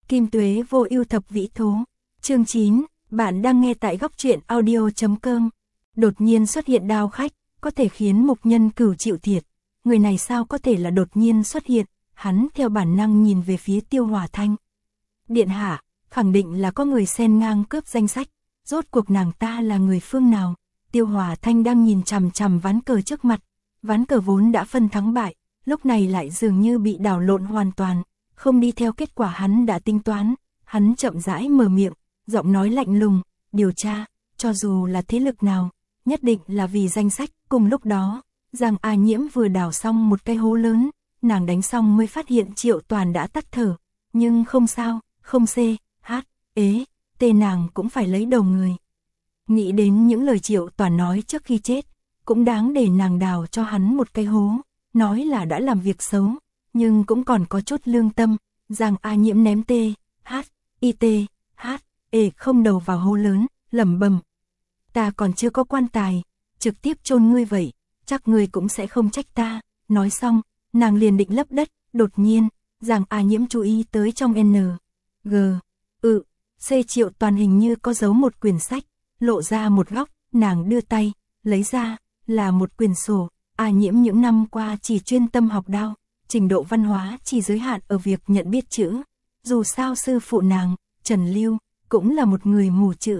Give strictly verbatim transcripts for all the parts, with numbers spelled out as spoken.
Kim Tuế vô ưu thập vĩ thố. Chương chín, bạn đang nghe tại góc truyện audio chấm com. Đột nhiên xuất hiện đao khách, có thể khiến Mục Nhân Cửu chịu thiệt. Người này sao có thể là đột nhiên xuất hiện? Hắn theo bản năng nhìn về phía Tiêu Hòa Thanh. Điện hạ, khẳng định là có người xen ngang cướp danh sách. Rốt cuộc nàng ta là người phương nào? Tiêu Hòa Thanh đang nhìn chằm chằm ván cờ trước mặt. Ván cờ vốn đã phân thắng bại, lúc này lại dường như bị đảo lộn hoàn toàn, không đi theo kết quả hắn đã tính toán. Hắn chậm rãi mở miệng, giọng nói lạnh lùng, điều tra, cho dù là thế lực nào, nhất định là vì danh sách. Cùng lúc đó, Giang A Nhiễm vừa đào xong một cái hố lớn, nàng đánh xong mới phát hiện Triệu Toàn đã tắt thở, nhưng không sao, không c, h, ế, tê nàng cũng phải lấy đầu người. Nghĩ đến những lời Triệu Toàn nói trước khi chết, cũng đáng để nàng đào cho hắn một cái hố, nói là đã làm việc xấu, nhưng cũng còn có chút lương tâm. Giang A Nhiễm ném t, h, i t, h, e không đầu vào hố lớn, lẩm bẩm. Ta còn chưa có quan tài, trực tiếp chôn ngươi vậy, chắc ngươi cũng sẽ không trách ta. Nói xong, nàng liền định lấp đất, đột nhiên, Giang A Nhiễm chú ý tới trong N, G, ừ, C Triệu Toàn hình như có giấu một quyển sách, lộ ra một góc, nàng đưa tay, lấy ra, là một quyển sổ. A Nhiễm những năm qua chỉ chuyên tâm học đao, trình độ văn hóa chỉ giới hạn ở việc nhận biết chữ. Dù sao sư phụ nàng, Trần Lưu, cũng là một người mù chữ.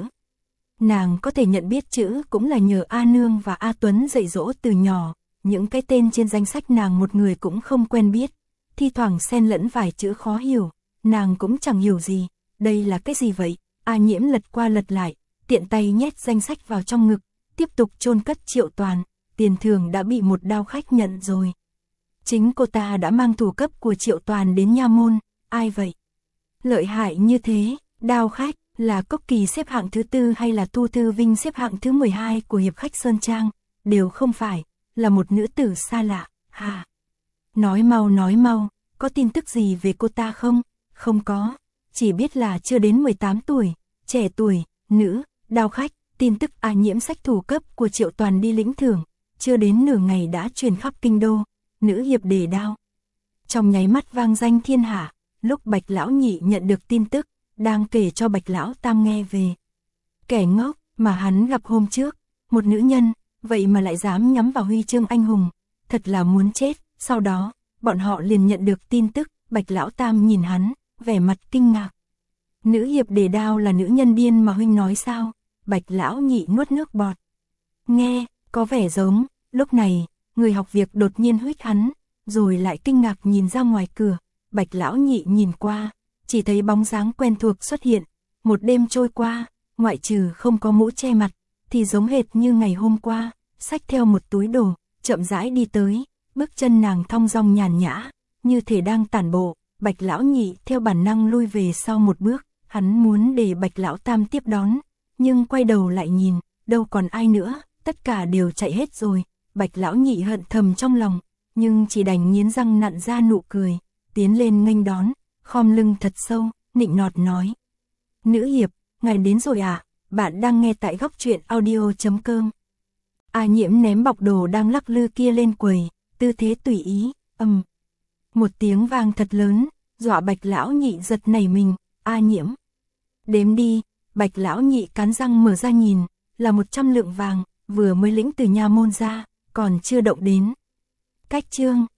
Nàng có thể nhận biết chữ cũng là nhờ A Nương và A Tuấn dạy dỗ từ nhỏ. Những cái tên trên danh sách nàng một người cũng không quen biết, thi thoảng xen lẫn vài chữ khó hiểu, nàng cũng chẳng hiểu gì. Đây là cái gì vậy? A Nhiễm lật qua lật lại, tiện tay nhét danh sách vào trong ngực, tiếp tục chôn cất Triệu Toàn. Tiền thưởng đã bị một đao khách nhận rồi. Chính cô ta đã mang thủ cấp của Triệu Toàn đến nha môn. Ai vậy? Lợi hại như thế. Đao khách là Cốc Kỳ xếp hạng thứ tư hay là Tu Thư Vinh xếp hạng thứ mười hai của hiệp khách Sơn Trang? Đều không phải, là một nữ tử xa lạ. Hà, nói mau nói mau, có tin tức gì về cô ta không? Không có, chỉ biết là chưa đến mười tám tuổi, trẻ tuổi, nữ, đao khách. Tin tức A Nhiễm sách thủ cấp của Triệu Toàn đi lĩnh thưởng, chưa đến nửa ngày đã truyền khắp kinh đô. Nữ hiệp đề đao, trong nháy mắt vang danh thiên hạ. Lúc Bạch Lão Nhị nhận được tin tức, đang kể cho Bạch Lão Tam nghe về kẻ ngốc mà hắn gặp hôm trước, một nữ nhân, vậy mà lại dám nhắm vào huy chương anh hùng, thật là muốn chết. Sau đó, bọn họ liền nhận được tin tức. Bạch Lão Tam nhìn hắn, vẻ mặt kinh ngạc. Nữ hiệp đề đao là nữ nhân điên mà huynh nói sao? Bạch Lão Nhị nuốt nước bọt. Nghe, có vẻ giống. Lúc này, người học việc đột nhiên huých hắn, rồi lại kinh ngạc nhìn ra ngoài cửa. Bạch Lão Nhị nhìn qua, chỉ thấy bóng dáng quen thuộc xuất hiện. Một đêm trôi qua, ngoại trừ không có mũ che mặt, thì giống hệt như ngày hôm qua, xách theo một túi đồ, chậm rãi đi tới, bước chân nàng thong dong nhàn nhã, như thể đang tản bộ. Bạch Lão Nhị theo bản năng lui về sau một bước, hắn muốn để Bạch Lão Tam tiếp đón, nhưng quay đầu lại nhìn, đâu còn ai nữa, tất cả đều chạy hết rồi. Bạch Lão Nhị hận thầm trong lòng, nhưng chỉ đành nghiến răng nặn ra nụ cười, tiến lên nghênh đón, khom lưng thật sâu, nịnh nọt nói. Nữ hiệp, ngài đến rồi à? Bạn đang nghe tại góc truyện audio chấm com. A Nhiễm ném bọc đồ đang lắc lư kia lên quầy, tư thế tùy ý, ầm. Một tiếng vang thật lớn, dọa Bạch Lão Nhị giật nảy mình. A Nhiễm, đếm đi. Bạch Lão Nhị cắn răng mở ra nhìn, là một trăm lượng vàng, vừa mới lĩnh từ nha môn ra, còn chưa động đến. Cách chương.